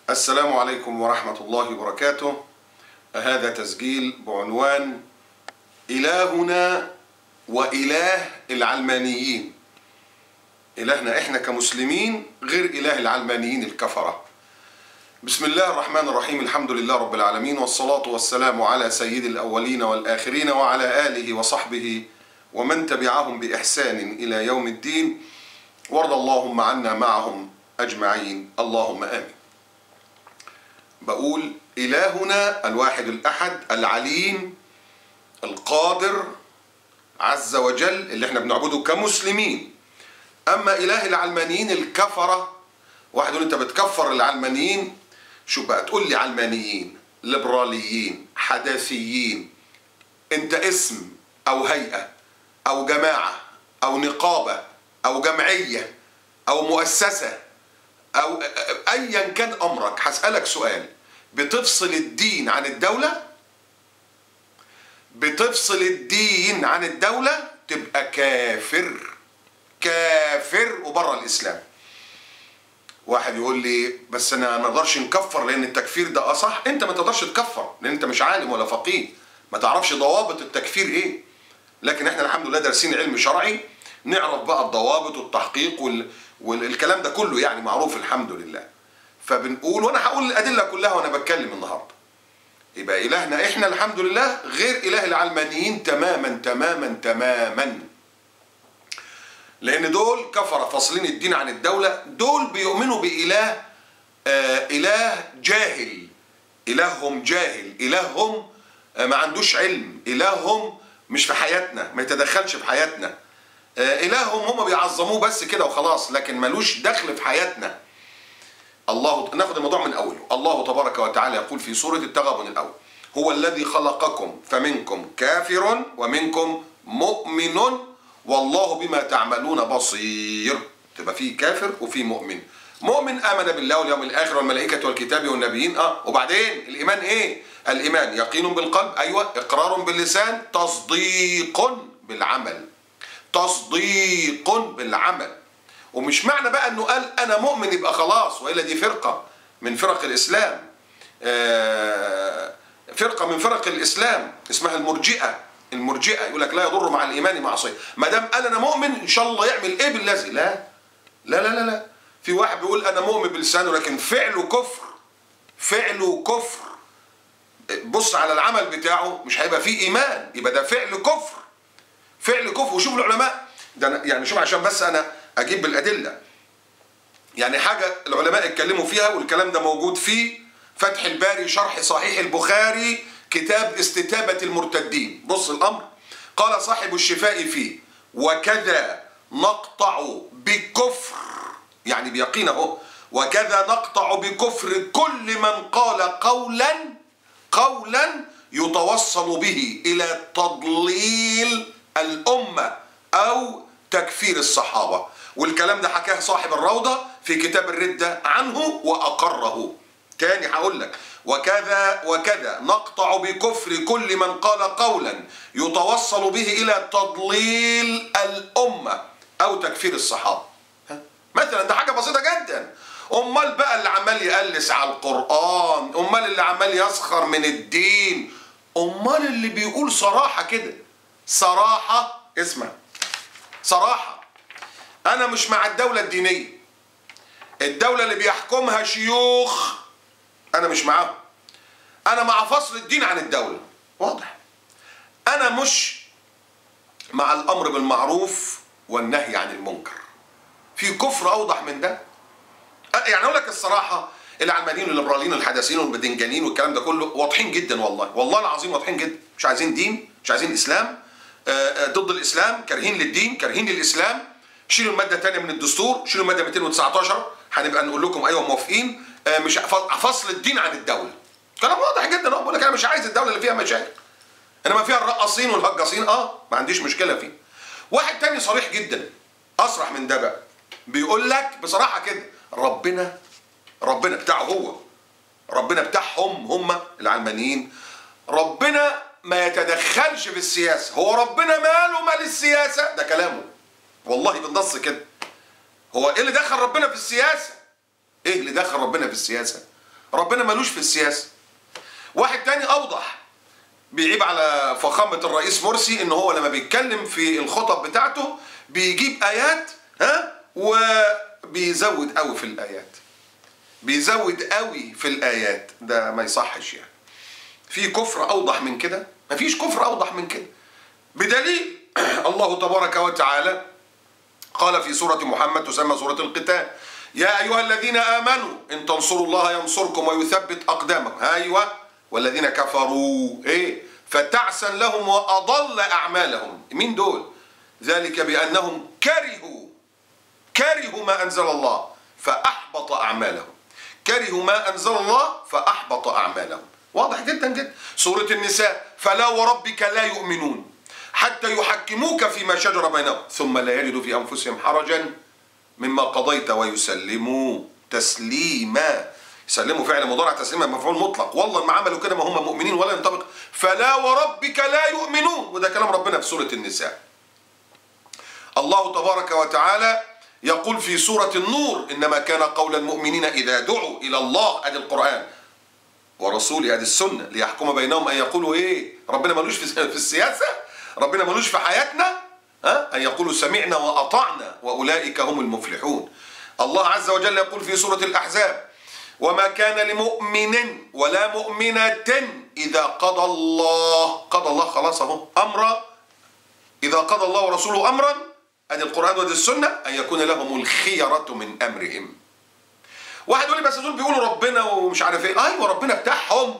السلام عليكم ورحمة الله وبركاته. هذا تسجيل بعنوان إلهنا وإله العلمانيين. إلهنا إحنا كمسلمين غير إله العلمانيين الكفرة. بسم الله الرحمن الرحيم، الحمد لله رب العالمين، والصلاة والسلام على سيد الأولين والآخرين وعلى آله وصحبه ومن تبعهم بإحسان إلى يوم الدين، وارض اللهم عنا معهم أجمعين، اللهم آمين. بقول إلهنا الواحد الأحد العليم القادر عز وجل اللي احنا بنعبده كمسلمين. أما إله العلمانيين الكفرة، واحد يقول أنت بتكفر العلمانيين، شو بقى تقول لي علمانيين، ليبراليين، حداثيين، أنت اسم أو هيئة أو جماعة أو نقابة أو جمعية أو مؤسسة أو أيا كان أمرك، هسألك سؤال: بتفصل الدين عن الدولة؟ بتفصل الدين عن الدولة تبقى كافر، كافر وبره الإسلام. واحد يقول لي بس أنا ما نقدرش نكفر لأن التكفير ده أصح. أنت ما تقدرش تكفر لأن أنت مش عالم ولا فقيه، ما تعرفش ضوابط التكفير إيه. لكن إحنا الحمد لله دارسين علم شرعي، نعرف بقى الضوابط والتحقيق والكلام ده كله، يعني معروف الحمد لله. فبنقول، وانا هقول الادله كلها وانا بتكلم النهارده، يبقى الهنا احنا الحمد لله غير اله العلمانيين تماما تماما تماما. لان دول كفره فاصلين الدين عن الدوله، دول بيؤمنوا باله اله جاهل، الههم جاهل، الههم ما عندوش علم، الههم مش في حياتنا، ما يتدخلش في حياتنا، الههم هم بيعظموه بس كده وخلاص، لكن ملوش دخل في حياتنا. الله، ناخد الموضوع من اوله. الله تبارك وتعالى يقول في سورة التغابن الاول: هو الذي خلقكم فمنكم كافر ومنكم مؤمن والله بما تعملون بصير. تبقى فيه كافر وفيه مؤمن. مؤمن آمن بالله واليوم الآخر والملائكة والكتاب والنبيين. وبعدين الإيمان إيه؟ الإيمان يقين بالقلب، أيوة، إقرار باللسان، تصديق بالعمل، تصديق بالعمل. ومش معنى بقى انه قال انا مؤمن يبقى خلاص، والا دي فرقه من فرق الاسلام، فرقه من فرق الاسلام اسمها المرجئه. المرجئه يقول لك لا يضر مع الايمان معصيه. ما دام قال انا مؤمن ان شاء الله يعمل ايه بالذي؟ لا لا لا لا لا. في واحد بيقول انا مؤمن بلسانه لكن فعله كفر، فعله كفر. بص على العمل بتاعه مش هيبقى فيه ايمان، يبقى ده فعل كفر، فعل كفر. وشوف العلماء ده، يعني شوف عشان بس انا اجيب بالادله، يعني حاجه العلماء اتكلموا فيها، والكلام ده موجود في فتح الباري شرح صحيح البخاري كتاب استتابه المرتدين. بص الامر، قال صاحب الشفاء فيه: وكذا نقطع بكفر، يعني بيقين اهو، وكذا نقطع بكفر كل من قال قولا يتوصل به الى تضليل الامه او تكفير الصحابة. والكلام ده حكاه صاحب الروضة في كتاب الردة عنه وأقره. تاني هقول لك: وكذا نقطع بكفر كل من قال قولا يتوصل به إلى تضليل الأمة أو تكفير الصحابة. مثلا ده حاجة بسيطة جدا. أمال بقى اللي عمال يقلس على القرآن، أمال اللي عمال يسخر من الدين، أمال اللي بيقول صراحة كده، صراحة، اسمع، صراحة، أنا مش مع الدولة الدينية، الدولة اللي بيحكمها شيوخ أنا مش معاهم، أنا مع فصل الدين عن الدولة. واضح؟ أنا مش مع الأمر بالمعروف والنهي عن المنكر. في كفر أوضح من ده؟ يعني أقول لك الصراحة، العلمانيين والليبراليين والحداثيين والبدنجانيين والكلام ده كله واضحين جدا، والله العظيم واضحين جدا. مش عايزين دين، مش عايزين إسلام، ضد الاسلام، كارهين للدين، كارهين للاسلام. شيلوا الماده الثانيه من الدستور، شيلوا الماده 219، هنبقى نقول لكم ايوه موافقين. مش فصل الدين عن الدوله، كلام واضح جدا. بقول لك انا مش عايز الدوله اللي فيها مشاكل، انما فيها الرقاصين والهجاصين ما عنديش مشكله فيه. واحد تاني صريح جدا، اصرح من ده بقى، بيقول لك بصراحه كده: ربنا بتاعه هو، ربنا بتاعهم هم العلمانيين، ربنا ما يتدخلش في السياسة. هو ربنا ماله مال السياسة؟ ده كلامه والله بالنص كده. هو ايه اللي دخل ربنا في السياسة؟ ايه اللي دخل ربنا في السياسة؟ ربنا ملوش في السياسة. واحد تاني أوضح بيعيب على فخامة الرئيس مرسي إن هو لما بيتكلم في الخطب بتاعته بيجيب آيات وبيزود قوي في الآيات، بيزود قوي في الآيات. ده ما يصحش يعني. في كفر أوضح من كده؟ مفيش كفر أوضح من كده، بدليل الله تبارك وتعالى قال في سورة محمد تسمى سورة القتال: يا أيها الذين آمنوا إن تنصروا الله ينصركم ويثبت أقدامكم. أيوة. والذين كفروا فتعسا لهم وأضل أعمالهم. مين دول؟ ذلك بأنهم كرهوا ما أنزل الله فأحبط أعمالهم. كرهوا ما أنزل الله فأحبط أعمالهم. واضح جدا جدا. سورة النساء: فلا وربك لا يؤمنون حتى يحكموك فيما شجر بينهم ثم لا يجدوا في أنفسهم حرجا مما قضيت ويسلموا تسليما. يسلموا فعل مضارع، تسليما مفعول مطلق. والله ما عملوا كده ما هم مؤمنين ولا ينطبق. فلا وربك لا يؤمنون، وده كلام ربنا في سورة النساء. الله تبارك وتعالى يقول في سورة النور: إنما كان قول المؤمنين إذا دعوا إلى الله، أدي القرآن، ورسوله، أدي السنة، ليحكم بينهم أن يقولوا ربنا ملوش في السياسة، ربنا ملوش في حياتنا، أن يقولوا سمعنا وأطعنا وأولئك هم المفلحون. الله عز وجل يقول في سورة الأحزاب: وما كان لمؤمن ولا مؤمنة إذا قضى الله خلاص اهو أمرا، إذا قضى الله ورسوله أمرا، أدي القرآن وأدي السنة، أن يكون لهم الخيرة من أمرهم. واحد يقول لي بس دول بيقولوا ربنا ومش عارف أيوة ربنا بتاعهم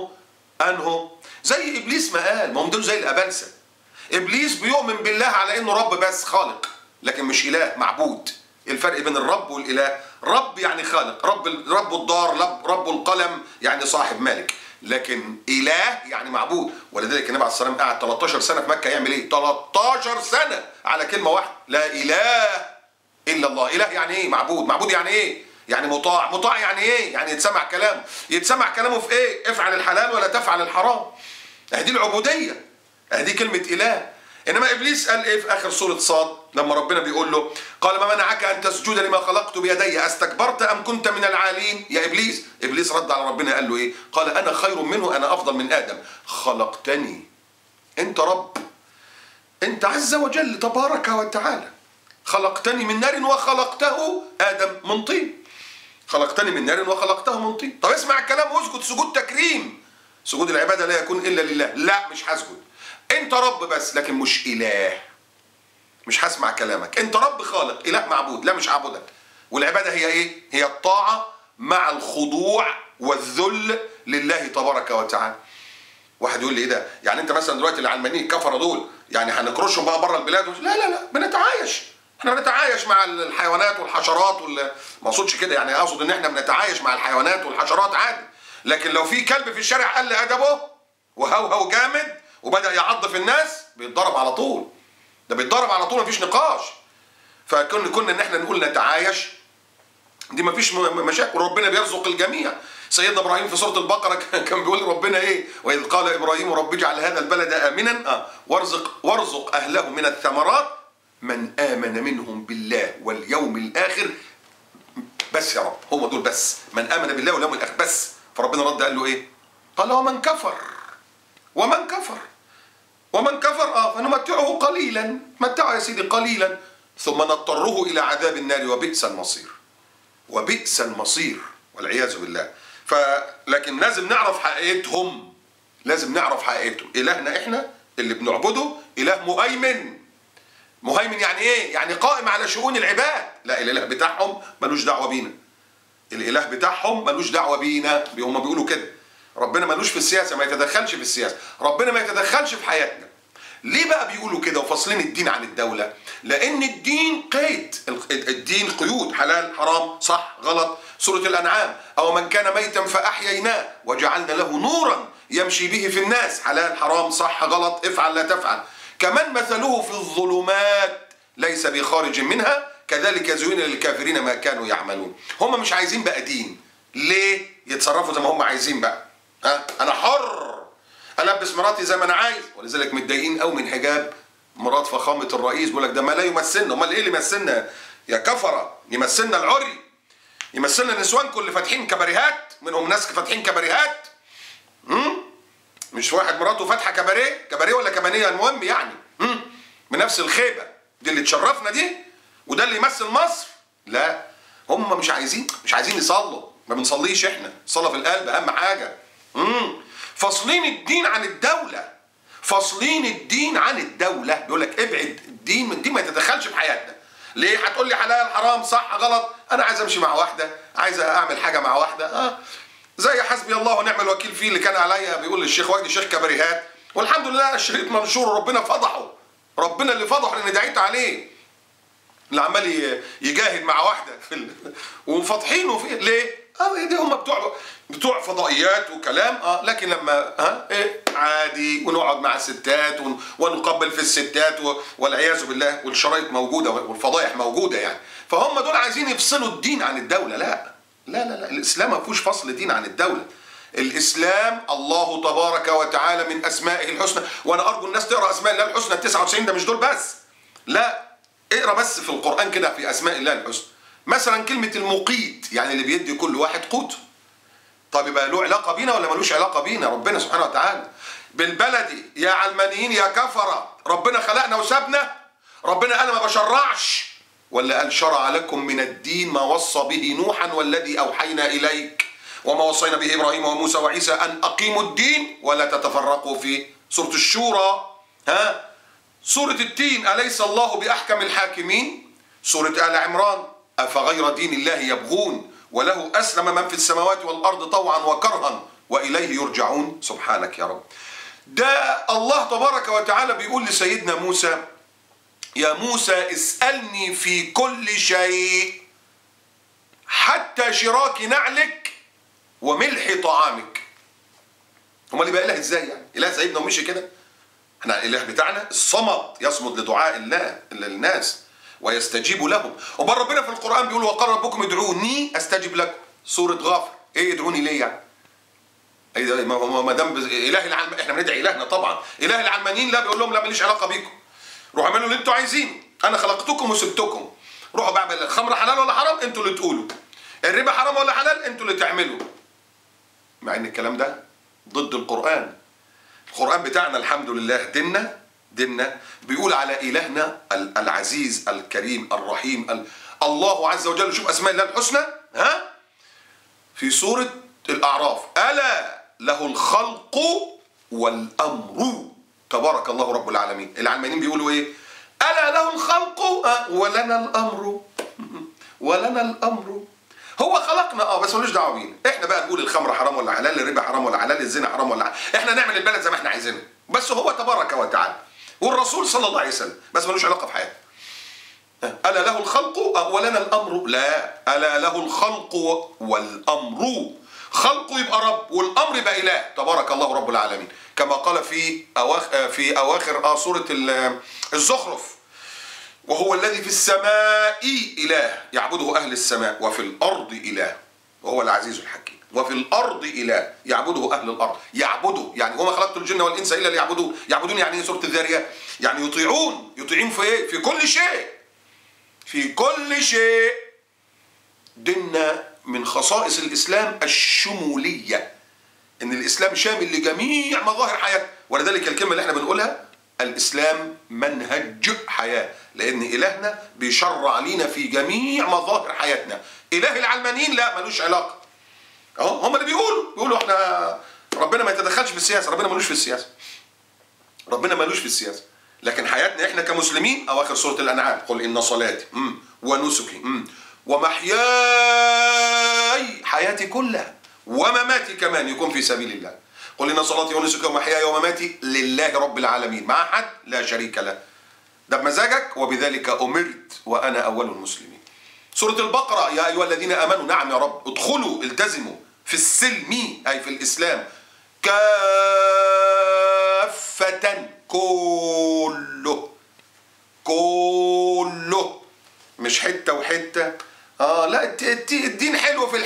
أنهو زي إبليس ما قال، ما هم دول زي الأبلسة. إبليس بيؤمن بالله على إنه رب بس، خالق، لكن مش إله معبود. الفرق بين الرب والإله: رب يعني خالق، رب الدار، رب القلم يعني صاحب مالك، لكن إله يعني معبود. ولذلك النبي عليه الصلاة والسلام قعد 13 سنة في مكة يعمل 13 سنة على كلمة واحدة: لا إله إلا الله. إله يعني إيه؟ معبود يعني إيه؟ يعني مطاع يعني إيه؟ يعني يتسمع كلامه في افعل الحلال ولا تفعل الحرام. دي العبودية، دي كلمة إله. إنما إبليس قال في آخر سورة صاد لما ربنا بيقول له: قال ما منعك أن تسجد لما خلقت بيدي أستكبرت أم كنت من العالين يا إبليس؟ إبليس رد على ربنا قال له قال أنا خير منه، أنا أفضل من آدم، خلقتني، أنت رب، أنت عز وجل تبارك وتعالى، خلقتني من نار وخلقته آدم من طين، خلقتني من نار وخلقته من طين. طب اسمع الكلام واسجد سجود تكريم. سجود العبادة لا يكون إلا لله. لا مش هسجد، انت رب بس لكن مش اله، مش هسمع كلامك. انت رب خالق، اله معبود، لا مش هعبدك. والعباده هي هي الطاعه مع الخضوع والذل لله تبارك وتعالى. واحد يقول لي ده يعني انت مثلا دلوقتي العلمانيين الكفره دول يعني هنكرشهم بقى بره البلاد؟ لا بنتعايش، احنا بنتعايش مع الحيوانات والحشرات ما اقصدش كده، يعني اقصد ان احنا بنتعايش مع الحيوانات والحشرات عادي. لكن لو في كلب في الشارع قل ادبه وهوهو جامد وبدأ يعض في الناس بيتضرب على طول، ده بيتضرب على طول، مفيش نقاش. فكنا ان احنا نقول نتعايش، دي مفيش مشاكل، ربنا بيرزق الجميع. سيدنا ابراهيم في سورة البقرة كان بيقول ربنا وإذ قال إبراهيم رب اجعل هذا البلد آمنا وارزق أهله من الثمرات من آمن منهم بالله واليوم الآخر. بس يا رب هم دول بس، من آمن بالله واليوم الآخر بس. فربنا رد قال له قال ومن كفر فنمتعه قليلا، متعه يا سيدي قليلا ثم نضطره إلى عذاب النار وبئس المصير والعياذ بالله. لكن لازم نعرف حقيقتهم، إلهنا إحنا اللي بنعبده إله مهيمن يعني إيه؟ يعني قائم على شؤون العباد. لا، الإله بتاعهم ملوش دعوة بينا، هم بيقولوا كده ربنا ملوش في السياسة، ما يتدخلش في السياسة، ربنا ما يتدخلش في حياتنا. ليه بقى بيقولوا كده وفاصلين الدين عن الدولة؟ لأن الدين قيد، الدين قيود، حلال حرام صح غلط. سورة الأنعام: أو من كان ميتا فأحييناه وجعلنا له نورا يمشي به في الناس، حلال حرام صح غلط افعل لا تفعل. كمان مثله في الظلمات ليس بخارج منها كذلك زين للكافرين ما كانوا يعملون. هم مش عايزين بقى دين، ليه؟ يتصرفوا زي ما هم عايزين بقى. أنا حر ألبس مراتي زي ما أنا عايز، ولذلك متضايقين قوي من حجاب مرات فخامة الرئيس. بيقول لك ده ما لا يمثلنا. امال ايه اللي يمثلنا يا كفرة؟ يمثلنا العري، يمثلنا نسوانكم اللي فاتحين كباريهات، منهم ناس فاتحين كباريهات. مش واحد مراته فاتحه كباريه ولا كبانيه، المهم يعني بنفس الخيبه دي اللي تشرفنا دي، وده اللي يمثل مصر. لا، هم مش عايزين يصلوا، ما بنصليش احنا، الصلاه في القلب اهم حاجه. فاصلين الدين عن الدوله، فاصلين الدين عن الدوله. بيقول لك ابعد الدين من الدين، ما يتدخلش في حياتنا. ليه؟ هتقول لي حلال حرام صح غلط، انا عايز امشي مع واحده، عايز اعمل حاجه مع واحده، زي حسبي الله ونعم الوكيل فيه اللي كان عليا بيقول للشيخ وجدي شيخ كباريهات، والحمد لله الشريط منشور وربنا فضحه، ربنا اللي فضحه لان دعيت عليه، اللي عمال يجاهد مع واحده وفاضحينه فيه. ليه؟ دي هم بتوع فضائيات وكلام. لكن لما عادي ونقعد مع الستات ونقبل في الستات والعياذ بالله، والشرايط موجوده والفضايح موجوده يعني. فهم دول عايزين يفصلوا الدين عن الدوله. لا لا لا لا، الاسلام ما فيهوش فصل دين عن الدوله. الاسلام الله تبارك وتعالى من اسمائه الحسنى، وانا ارجو الناس تقرا اسماء الله الحسنى 99، ده مش دول بس، لا، اقرا بس في القران كده في اسماء الله الحسنى. مثلا كلمه المقيت، يعني اللي بيدي كل واحد قوته. طب يبقى له علاقه بينا ولا ملوش علاقه بينا؟ ربنا سبحانه وتعالى بالبلدي يا علمانيين يا كفره، ربنا خلقنا وسابنا؟ ربنا قال ما بشرعش، ولا قال شرع لكم من الدين ما وصى به نوحا والذي اوحينا اليك وما وصينا به ابراهيم وموسى وعيسى ان اقيموا الدين ولا تتفرقوا فيه. سوره الشورى، سوره التين اليس الله باحكم الحاكمين، سوره ال عمران افغير دين الله يبغون وله اسلم من في السماوات والارض طوعا وكرها واليه يرجعون. سبحانك يا رب. ده الله تبارك وتعالى بيقول لسيدنا موسى يا موسى اسألني في كل شيء حتى شراك نعلك وملح طعامك. امال اللي بقى اله ازاي يعني؟ اله سيدنا ومشي كده؟ احنا الاله بتاعنا الصمد، يصمد لدعاء الله للناس ويستجيب لهم. وبر ربنا في القرآن بيقول وقال ربكم ادعوني استجب لكم. سورة غافر. ايه ادعوني ليه يعني؟ ما دام اله احنا بندعي الهنا طبعا. اله العلمانيين لا، بيقول لهم لا ماليش علاقه بيكم، روحوا اعملوا اللي انتوا عايزينه، انا خلقتكم وسبتكم، روحوا بعمل الخمر حلال ولا حرام انتوا اللي تقولوا، الربا حرام ولا حلال انتوا اللي تعملوا. مع ان الكلام ده ضد القرآن. القرآن بتاعنا الحمد لله ديننا بيقول على إلهنا العزيز الكريم الرحيم الله عز وجل. شوف أسماء الله الحسنى في سورة الأعراف، ألا له الخلق والأمر تبارك الله رب العالمين. العلمانيين بيقولوا إيه؟ ألا له الخلق ولنا الأمر، ولنا الأمر. هو خلقنا بس ملوش دعوه بينا. احنا بقى نقول الخمر حرام ولا حلال، الربا حرام ولا حلال، الزنا حرام ولا حلال، احنا نعمل البلد زي ما احنا عايزينها، بس هو تبارك وتعالى والرسول صلى الله عليه وسلم بس ملوش علاقه في حياته. الا له الخلق ولنا الامر، لا، الا له الخلق والامر. خلقه يبقى رب والامر يبقى اله تبارك الله رب العالمين، كما قال في اواخر سوره الزخرف وهو الذي في السماء إله يعبده أهل السماء وفي الأرض إله وهو العزيز الحكيم. وفي الأرض إله يعبده أهل الأرض. يعبده يعني وما خلقت الجن والإنس إلا ليعبدون. يعبدون يعني إيه؟ سورة الذاريات يعني يطيعون في إيه؟ في كل شيء، في كل شيء. ديننا من خصائص الإسلام الشمولية، إن الإسلام شامل لجميع مظاهر حياتنا، ولذلك الكلمة اللي احنا بنقولها الإسلام منهج حياة، لأن إلهنا بيشرع لينا في جميع مظاهر حياتنا. إله العلمانيين لا ملوش علاقة، هم اللي بيقولوا احنا ربنا ما يتدخلش في السياسة، ربنا ملوش في السياسة، ربنا ملوش في السياسة. لكن حياتنا احنا كمسلمين أواخر سورة الأنعام قل إن صلاتي ونسكي ومحياي، حياتي كلها ومماتي كمان يكون في سبيل الله. قل إن صلاتي ونسكي ومحياي ومماتي لله رب العالمين، مع أحد لا شريك له، ده بمزاجك وبذلك أمرت وأنا أول المسلمين. سورة البقرة يا أيها الذين آمنوا، نعم يا رب، ادخلوا التزموا في السلم أي في الإسلام كافة، كله مش حتة وحتة. لا، الدين حلو في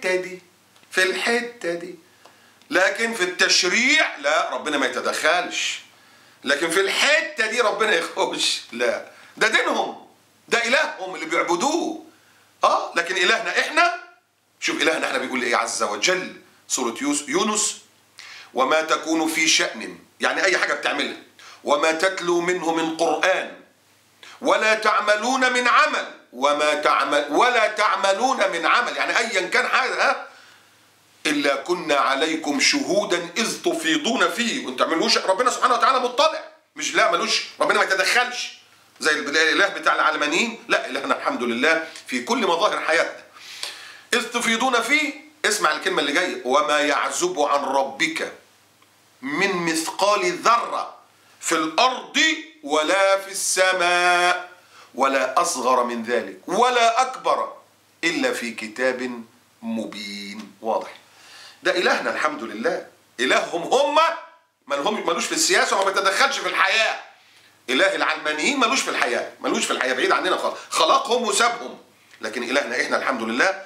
الحتة دي، لكن في التشريع لا، ربنا ما يتدخلش. لكن في الحتة دي ربنا يخش، لا، ده دينهم، ده إلههم اللي بيعبدوه. لكن إلهنا إحنا شوف إلهنا احنا بيقول ايه عز وجل، سورة يونس: وما تكون في شأن، يعني أي حاجة بتعملها، وما تتلو منه من قرآن، ولا تعملون من عمل، ولا تعملون من عمل، يعني أيا كان حاجة، إلا كنا عليكم شهودا إذ تفيضون فيه. وانت تعملوش، ربنا سبحانه وتعالى مطلع، مش لا ملوش، ربنا ما يتدخلش زي الإله بتاع العلمانيين، لا إلهنا الحمد لله في كل مظاهر حياتنا. إذ تفيضون فيه، اسمع الكلمة اللي جاية: وما يعزب عن ربك من مثقال ذرة في الأرض ولا في السماء ولا أصغر من ذلك ولا أكبر إلا في كتاب مبين. واضح؟ ده إلهنا الحمد لله. إلههم هم ملوش في السياسة وما بيتدخلش في الحياة. إله العلمانيين ملوش في الحياة، ملوش في الحياة، بعيد عننا خالص، خلقهم وسابهم. لكن إلهنا إحنا الحمد لله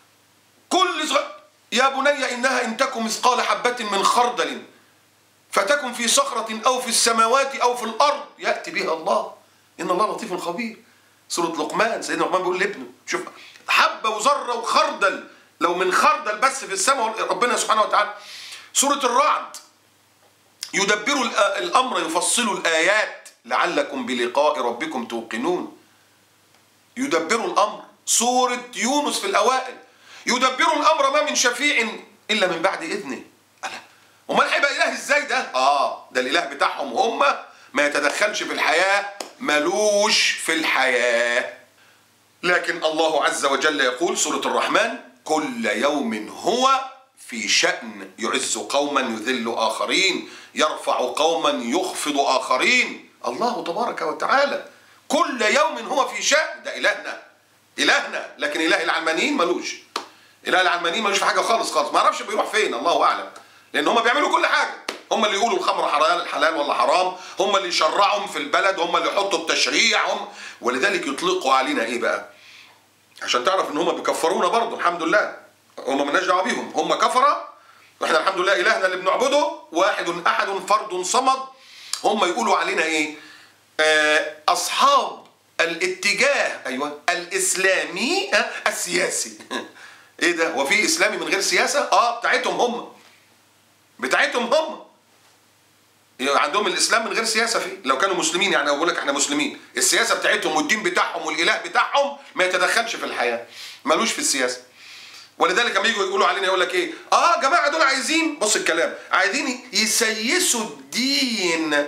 يا بني إنها إن تكن مثقال حبة من خردل فتكن في صخرة أو في السماوات أو في الأرض يأتي بها الله إن الله لطيف خبير. سورة لقمان، سيدنا لقمان بيقول لابنه: شوف، حبة وذرة وخردل، لو من خردل بس في السماء ربنا سبحانه وتعالى. سورة الرعد: يدبر الأمر يفصل الآيات لعلكم بلقاء ربكم توقنون. يدبر الأمر. سورة يونس في الأوائل: يدبر الأمر ما من شفيع إلا من بعد إذنه. امال هيبقى اله ازاي ده؟ ده الاله بتاعهم هم ما يتدخلش في الحياه، ملوش في الحياه. لكن الله عز وجل يقول، سوره الرحمن: كل يوم هو في شأن، يعز قوما يذل آخرين، يرفع قوما يخفض آخرين. الله تبارك وتعالى كل يوم هو في شأن. ده إلهنا. لكن إله العلمانيين ملوش. إله العلمانيين ملوش في حاجة خالص، ما اعرفش بيروح فين، الله أعلم. لأن هم بيعملوا كل حاجة، هم اللي يقولوا الخمر حلال ولا حرام، هم اللي يشرعهم في البلد، هم اللي يحطوا التشريع، ولذلك يطلقوا علينا إيه بقى؟ عشان تعرف إن هم بيكفرونا برضه، الحمد لله. هم مالناش دعوة بيهم، هم كفرة، وإحنا الحمد لله إلهنا اللي بنعبده واحد أحد فرد صمد. هم يقولوا علينا إيه؟ أصحاب الاتجاه، أيوه، الإسلامي السياسي. إيه ده؟ وفي إسلامي من غير سياسة؟ بتاعتهم هم عندهم الاسلام من غير سياسه فيه. لو كانوا مسلمين، يعني اقول لك احنا مسلمين، السياسه بتاعتهم والدين بتاعهم والاله بتاعهم ما يتدخلش في الحياه، ملوش في السياسه. ولذلك لما يجوا يقولوا علينا يقول لك ايه؟ جماعه دول عايزين، بص الكلام، عايزين يسيسوا الدين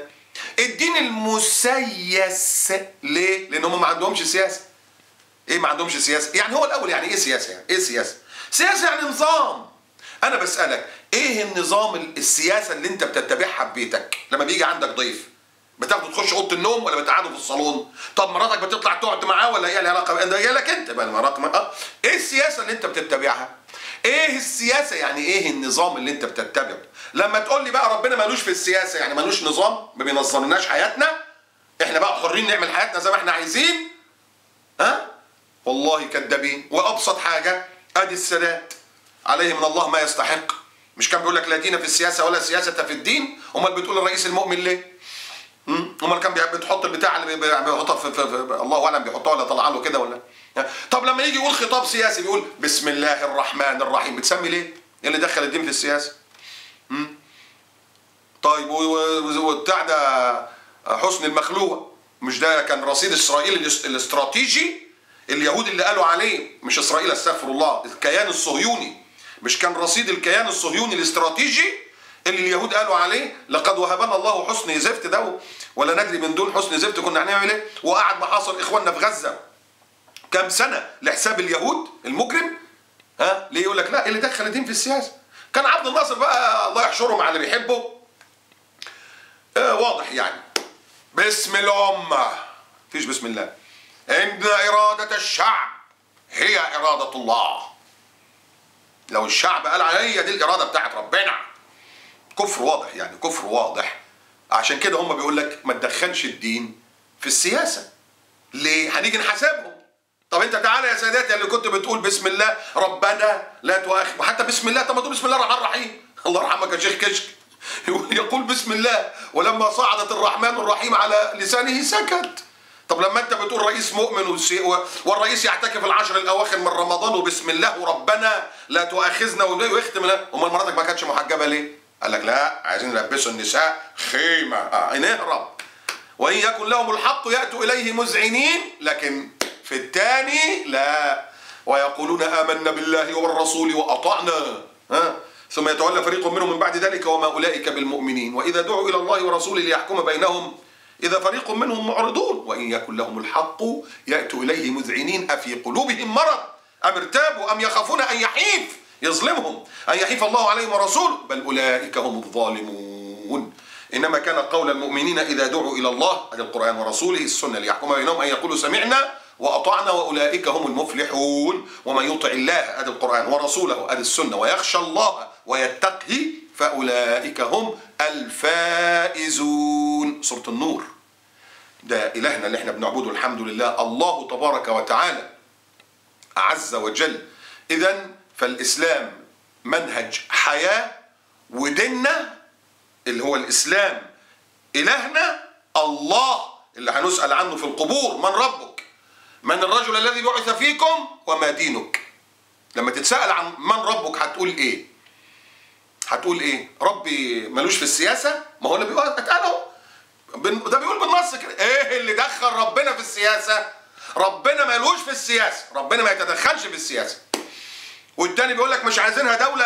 المسيس. ليه؟ لان هم ما عندهمش سياسه. ايه ما عندهمش سياسه؟ يعني هو الاول يعني ايه سياسه؟ يعني ايه سياسه؟ سياسه يعني نظام. أنا بسألك إيه النظام السياسة اللي أنت بتتبعها في بيتك؟ لما بيجي عندك ضيف بتاخده تخش أوضة النوم ولا بتقعده في الصالون؟ طب مراتك بتطلع تقعد معاه ولا إيه العلاقة؟ ده جاي لك أنت بقى مراتك. إيه السياسة اللي أنت بتتبعها؟ إيه السياسة يعني إيه النظام اللي أنت بتتبعه؟ لما تقول لي بقى ربنا مالوش في السياسة، يعني مالوش نظام، ما بينظمناش حياتنا، إحنا بقى حرين نعمل حياتنا زي ما إحنا عايزين، والله كدابين. وأبسط حاجة أدي السادات عليه من الله ما يستحق، مش كان بيقول لك لا دين في السياسه ولا سياسه في الدين؟ امال بتقول الرئيس المؤمن ليه؟ امال كان بتحط البتاع اللي بيحطها في الله اعلم بيحطها ولا طلع له كده ولا؟ طب لما يجي يقول خطاب سياسي بيقول بسم الله الرحمن الرحيم، بتسمي ليه؟ ايه اللي دخل الدين في السياسه؟ طيب وبتاع ده حسن المخلوع، مش ده كان رصيد اسرائيل الاستراتيجي؟ اليهود اللي قالوا عليه، مش اسرائيل استغفر الله، الكيان الصهيوني، مش كان رصيد الكيان الصهيوني الاستراتيجي اللي اليهود قالوا عليه لقد وهبنا الله حسن زفت ده، ولا ندري من دون حسن زفت كنا هنعمل ايه؟ وقعد محاصر اخواننا في غزه كام سنه لحساب اليهود المجرم. ليه يقول لك لا اللي دخل الدين في السياسه؟ كان عبد الناصر بقى الله يحشره مع اللي بيحبه، واضح يعني. باسم الامه، مفيش بسم الله. إن إرادة الشعب هي إرادة الله. لو الشعب قال هي دي الإرادة بتاعت ربنا، كفر واضح، يعني كفر واضح. عشان كده هم بيقول لك ما تدخلش الدين في السياسة. ليه؟ هنيجي نحاسبهم. طب انت تعالى يا ساداتي اللي كنت بتقول بسم الله ربنا لا تؤاخذ، وحتى بسم الله، طب ما تقول بسم الله الرحمن الرحيم. الله يرحمك يا شيخ كشك يقول بسم الله ولما صعدت الرحمن الرحيم على لسانه سكت. طب لما انت بتقول رئيس مؤمن والرئيس يعتكف العشر الاواخر من رمضان وبسم الله وربنا لا تؤاخذنا ويختم امال مراتك ما كانتش محجبه ليه؟ قال لك لا عايزين نلبسوا النساء خيمه نهرب. وان يكن لهم الحق ياتوا اليه مذعنين، لكن في الثاني لا، ويقولون آمنا بالله والرسول وأطعنا ثم يتولى فريق منهم من بعد ذلك وما أولئك بالمؤمنين وإذا دعوا إلى الله ورسوله ليحكم بينهم إذا فريق منهم معرضون وإن يكن لهم الحق يأتوا إليه مذعنين أفي قلوبهم مرض أم ارتابوا أم يخافون أن يحيف يظلمهم أن يحيف الله عليهم ورسوله بل أولئك هم الظالمون. إنما كان قول المؤمنين إذا دعوا إلى الله هذا القرآن ورسوله السنة ليحكم بينهم أن يقولوا سمعنا وأطعنا وأولئك هم المفلحون. ومن يطع الله هذا القرآن ورسوله هذه السنة ويخشى الله ويتقه فأولئك هم الفائزون. سورة النور. ده إلهنا اللي احنا بنعبده الحمد لله الله تبارك وتعالى عز وجل. إذن فالإسلام منهج حياة، وديننا اللي هو الإسلام إلهنا الله اللي هنسأل عنه في القبور من ربك؟ من الرجل الذي بعث فيكم وما دينك؟ لما تتسأل عن من ربك هتقول ايه؟ هتقول ايه؟ ربي ملوش في السياسة؟ ما هو اللي بيقول اتقاله ده بيقول بالنص كده. ايه اللي دخل ربنا في السياسة؟ ربنا ملوش في السياسة، ربنا ما يتدخلش في السياسة. والتاني بيقول لك مش عايزينها دولة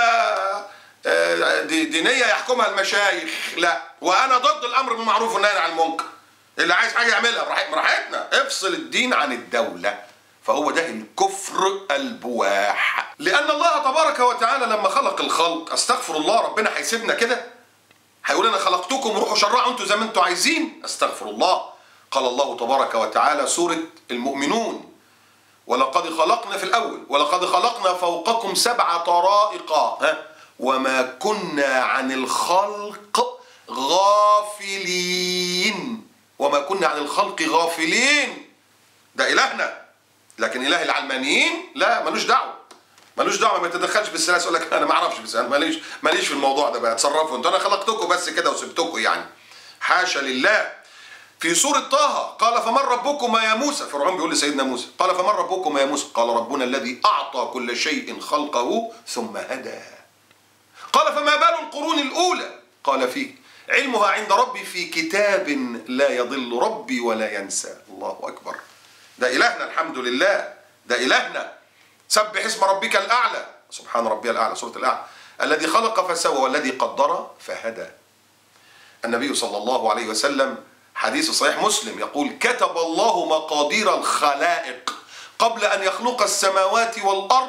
دينية يحكمها المشايخ، لا، وانا ضد الامر بالمعروف والنهي عن المنكر. اللي عايز حاجة يعملها براحتنا، افصل الدين عن الدولة. فهو ده الكفر البواح. لأن الله تبارك وتعالى لما خلق الخلق، استغفر الله، ربنا هيسيبنا كده؟ هيقول أنا خلقتكم روحوا شرعوا انتوا زي ما انتوا عايزين؟ استغفر الله. قال الله تبارك وتعالى سورة المؤمنون ولقد خلقنا في الأول ولقد خلقنا فوقكم 7 طرائق وما كنا عن الخلق غافلين. وما كنا عن الخلق غافلين. ده إلهنا. لكن إله العلمانيين لا، ملوش دعوة، ملوش دعوة، ما يتدخلش بالسياسة. يقول لك أنا ما أعرفش بالسياسة، ماليش في الموضوع ده، بقى اتصرفوا أنتوا، أنا خلقتكم بس كده وسبتكم يعني. حاشا لله. في سورة طه قال فمن ربكما يا موسى؟ فرعون بيقول لسيدنا موسى قال فمن ربكما يا موسى؟ قال ربنا الذي أعطى كل شيء خلقه ثم هدى. قال فما بال القرون الأولى؟ قال فيه علمها عند ربي في كتاب لا يضل ربي ولا ينسى. الله أكبر. ده إلهنا الحمد لله، ده إلهنا. سبح اسم ربك الأعلى، سبحان ربي الأعلى، سورة الأعلى. الذي خلق فسوى والذي قدر فهدى. النبي صلى الله عليه وسلم حديث صحيح مسلم يقول كتب الله مقادير الخلائق قبل أن يخلق السماوات والأرض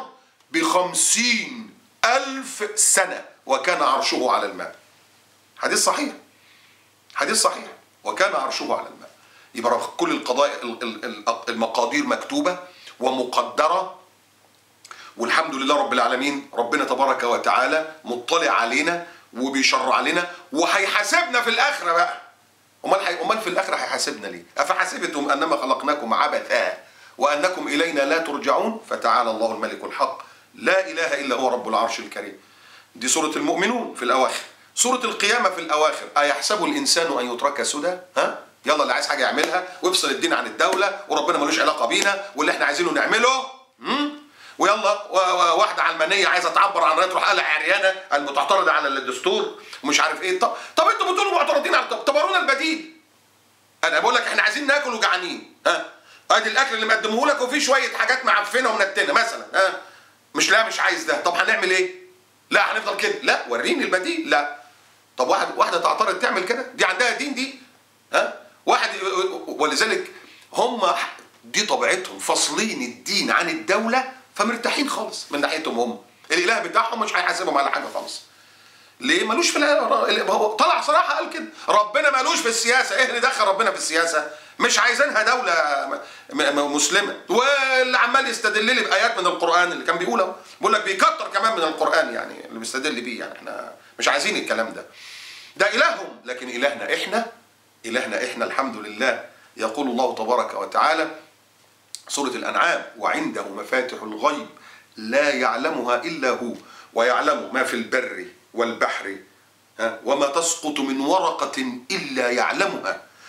ب50,000 سنة وكان عرشه على الماء. حديث صحيح، حديث صحيح. وكان عرشه على الماء. يبقى كل القضايا المقادير مكتوبة ومقدرة، والحمد لله رب العالمين. ربنا تبارك وتعالى مطلع علينا وبيشرع لنا وهيحاسبنا في الآخرة بقى. أمال في الآخرة هيحاسبنا ليه؟ أفحسبتم أنما خلقناكم عبثا وأنكم إلينا لا ترجعون فتعالى الله الملك الحق لا إله إلا هو رب العرش الكريم. دي سورة المؤمنون في الأواخر. سورة القيامة في الأواخر أيحسب الإنسان أن يترك سدى؟ يلا اللي عايز حاجة يعملها ويفصل الدين عن الدولة وربنا ملوش علاقة بينا واللي احنا عايزينه نعمله. ويلا واحدة علمانية عايزة تعبر عن رأيها تروح قلع عريانة المتعترضة على الدستور ومش عارف ايه. طب انتوا بتقولوا معترضين على طب ورونا البديل. انا بقول لك احنا عايزين ناكل وجعانين، ادي الاكل اللي مقدمه لك وفيه شوية حاجات معفنة ومنتنة مثلا، مش عايز ده. طب هنعمل ايه؟ لا هنفضل كده. لا وريني البديل. لا. طب واحدة تعترض تعمل كده؟ دي عندها دين دي؟ واحد. ولذلك هم دي طبيعتهم فاصلين الدين عن الدولة فمرتاحين خالص من ناحيتهم. هم الاله بتاعهم مش هيحاسبهم على حاجة خالص. ليه؟ ملوش في هو طلع صراحة قال كده ربنا ملوش في السياسة. ايه اللي دخل ربنا في السياسة؟ مش عايزينها دولة مسلمة. واللي عمال يستدل لي بآيات من القرآن اللي كان بيقول لك بيكتر كمان من القرآن يعني اللي بيستدل بيه. يعني احنا مش عايزين الكلام ده. ده إلههم. لكن إلهنا إحنا الحمد لله. يقول الله تبارك وتعالى سورة الأنعام وعنده مفاتح الغيب لا يعلمها إلا هو ويعلم ما في البر والبحر وما تسقط من ورقة إلا يعلمها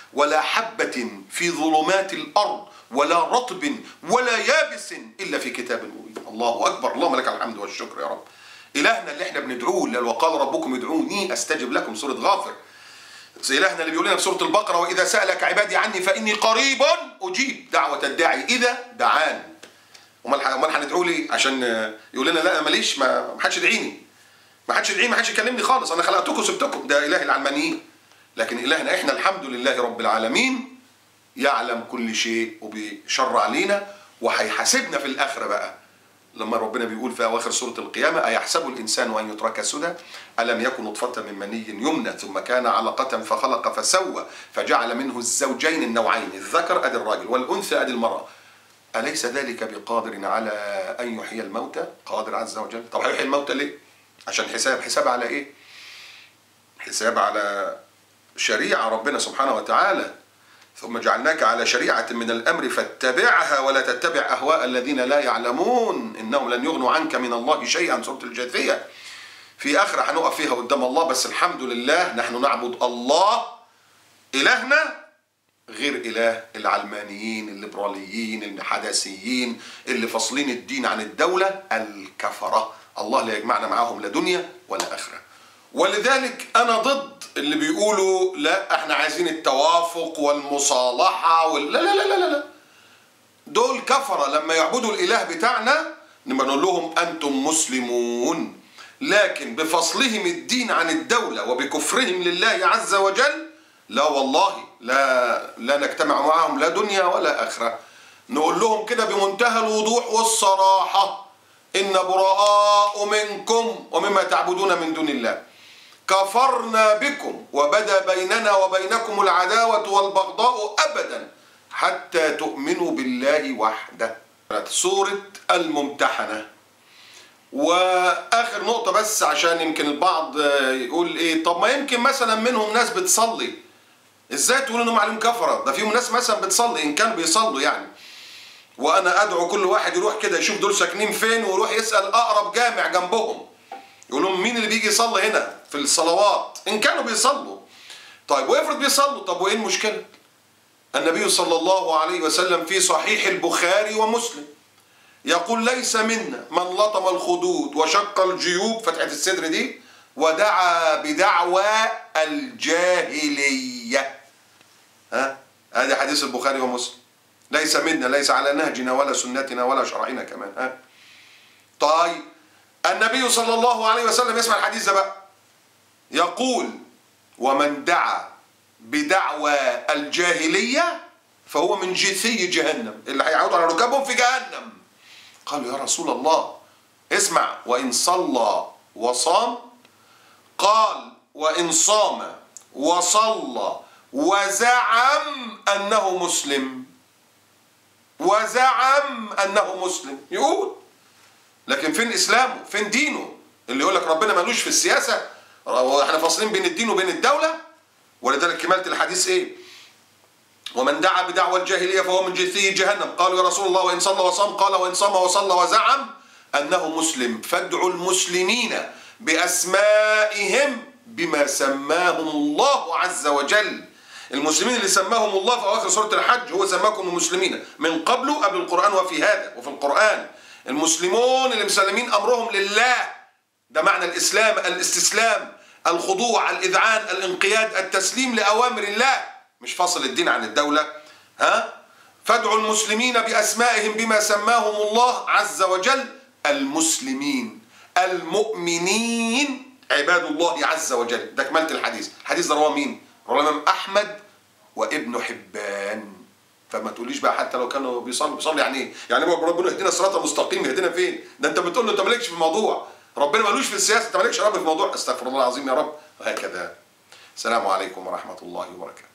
ولا حبة في ظلمات الأرض ولا رطب ولا يابس إلا في كتاب مبين. الله أكبر، اللهم لك الحمد والشكر يا رب. إلهنا اللي احنا بندعوه، وقال ربكم ادعوني أستجب لكم، سورة غافر. إلهنا اللي بيقول لنا في سورة البقرة وإذا سألك عبادي عني فإني قريب أجيب دعوة الداعي إذا دعان. امال هندعوه ليه؟ عشان يقول لنا لا ماليش، ما حدش يدعيني، ما حدش يدعيني، ما حدش يكلمني خالص، انا خلقتكم وسبتكم. ده اله العلمانيين. لكن الهنا احنا الحمد لله رب العالمين يعلم كل شيء وبيشرع لينا وهيحاسبنا في الاخره بقى. لما ربنا بيقول في اواخر سوره القيامه ايحسب الانسان ان يترك سدى الم يكن نطفه من مني يمنى ثم كان علقه فخلق فسوى فجعل منه الزوجين النوعين، الذكر ادي الراجل والانثى ادي المراه، أليس ذلك بقادر على أن يحيي الموتى؟ قادر عز وجل. طب هيحيي الموتى ليه؟ عشان حساب على إيه؟ حساب على شريعة ربنا سبحانه وتعالى. ثم جعلناك على شريعة من الأمر فاتبعها ولا تتبع أهواء الذين لا يعلمون إنهم لن يغنوا عنك من الله شيئا، سورة الجاثية. في آخرة هنقف فيها قدام الله، بس الحمد لله نحن نعبد الله إلهنا غير إله العلمانيين الليبراليين الحداثيين اللي فاصلين الدين عن الدولة الكفرة. الله لا يجمعنا معاهم لا دنيا ولا آخرة. ولذلك أنا ضد اللي بيقولوا لا احنا عايزين التوافق والمصالحة لا لا لا لا لا، دول كفرة. لما يعبدوا الإله بتاعنا نبقى نقول لهم أنتم مسلمون، لكن بفصلهم الدين عن الدولة وبكفرهم لله عز وجل لا والله لا نجتمع معهم لا دنيا ولا آخرة. نقول لهم كده بمنتهى الوضوح والصراحة إن براء منكم ومما تعبدون من دون الله كفرنا بكم وبدا بيننا وبينكم العداوة والبغضاء أبدا حتى تؤمنوا بالله وحده. سورة الممتحنة. وآخر نقطة بس عشان يمكن البعض يقول إيه، طب ما يمكن مثلا منهم ناس بتصلي، ازاي تقولوا انهم عليهم كفره؟ ده فيهم ناس مثلا بتصلي ان كانوا بيصلوا يعني. وانا ادعو كل واحد يروح كده يشوف دول ساكنين فين ويروح يسال اقرب جامع جنبهم، يقول لهم مين اللي بيجي يصلي هنا في الصلوات ان كانوا بيصلوا. طيب وافرض بيصلوا، طب وايه المشكله؟ النبي صلى الله عليه وسلم في صحيح البخاري ومسلم يقول ليس منا من لطم الخدود وشق الجيوب، فتحة الصدر دي، ودعا بدعوى الجاهلية. هذا حديث البخاري ومسلم. ليس منا، ليس على نهجنا ولا سنتنا ولا شرعنا كمان. طيب النبي صلى الله عليه وسلم يسمع الحديث ده بقى يقول ومن دعا بدعوى الجاهلية فهو من جثي جهنم، اللي هيعود على ركابهم في جهنم. قالوا يا رسول الله اسمع، وإن صلى وصام؟ قال وإن صام وصلى وزعم أنه مسلم، وزعم أنه مسلم، يقول لكن فين إسلامه؟ فين دينه؟ اللي يقول لك ربنا مالوش في السياسة واحنا فاصلين بين الدين وبين الدولة. ولذلك كمالة الحديث ايه؟ ومن دعا بدعوى الجاهلية فهو من جثي جهنم. قالوا يا رسول الله وإن صلى وصام؟ قال وإن صام وصلى وزعم أنه مسلم. فادعوا المسلمين بأسمائهم بما سماهم الله عز وجل. المسلمين اللي سماهم الله في أواخر سورة الحج هو سماكم المسلمين من قبل قبل القرآن وفي هذا وفي القرآن. المسلمون اللي مسلمين أمرهم لله، ده معنى الإسلام، الاستسلام، الخضوع، الإذعان، الانقياد، التسليم لأوامر الله، مش فاصل الدين عن الدولة. فادعوا المسلمين بأسمائهم بما سماهم الله عز وجل المسلمين المؤمنين عباد الله عز وجل. ده كمالة الحديث. الحديث ده رواه مين؟ رواه الإمام أحمد وابن حبان. فما تقوليش بقى حتى لو كانوا بيصلي يعني ايه؟ يعني ربنا يهدينا الصراط المستقيم، يهدينا فين؟ ده انت بتقول له انت مالكش في الموضوع، ربنا مالوش في السياسه، انت مالكش رب في الموضوع. استغفر الله العظيم يا رب. وهكذا. السلام عليكم ورحمه الله وبركاته.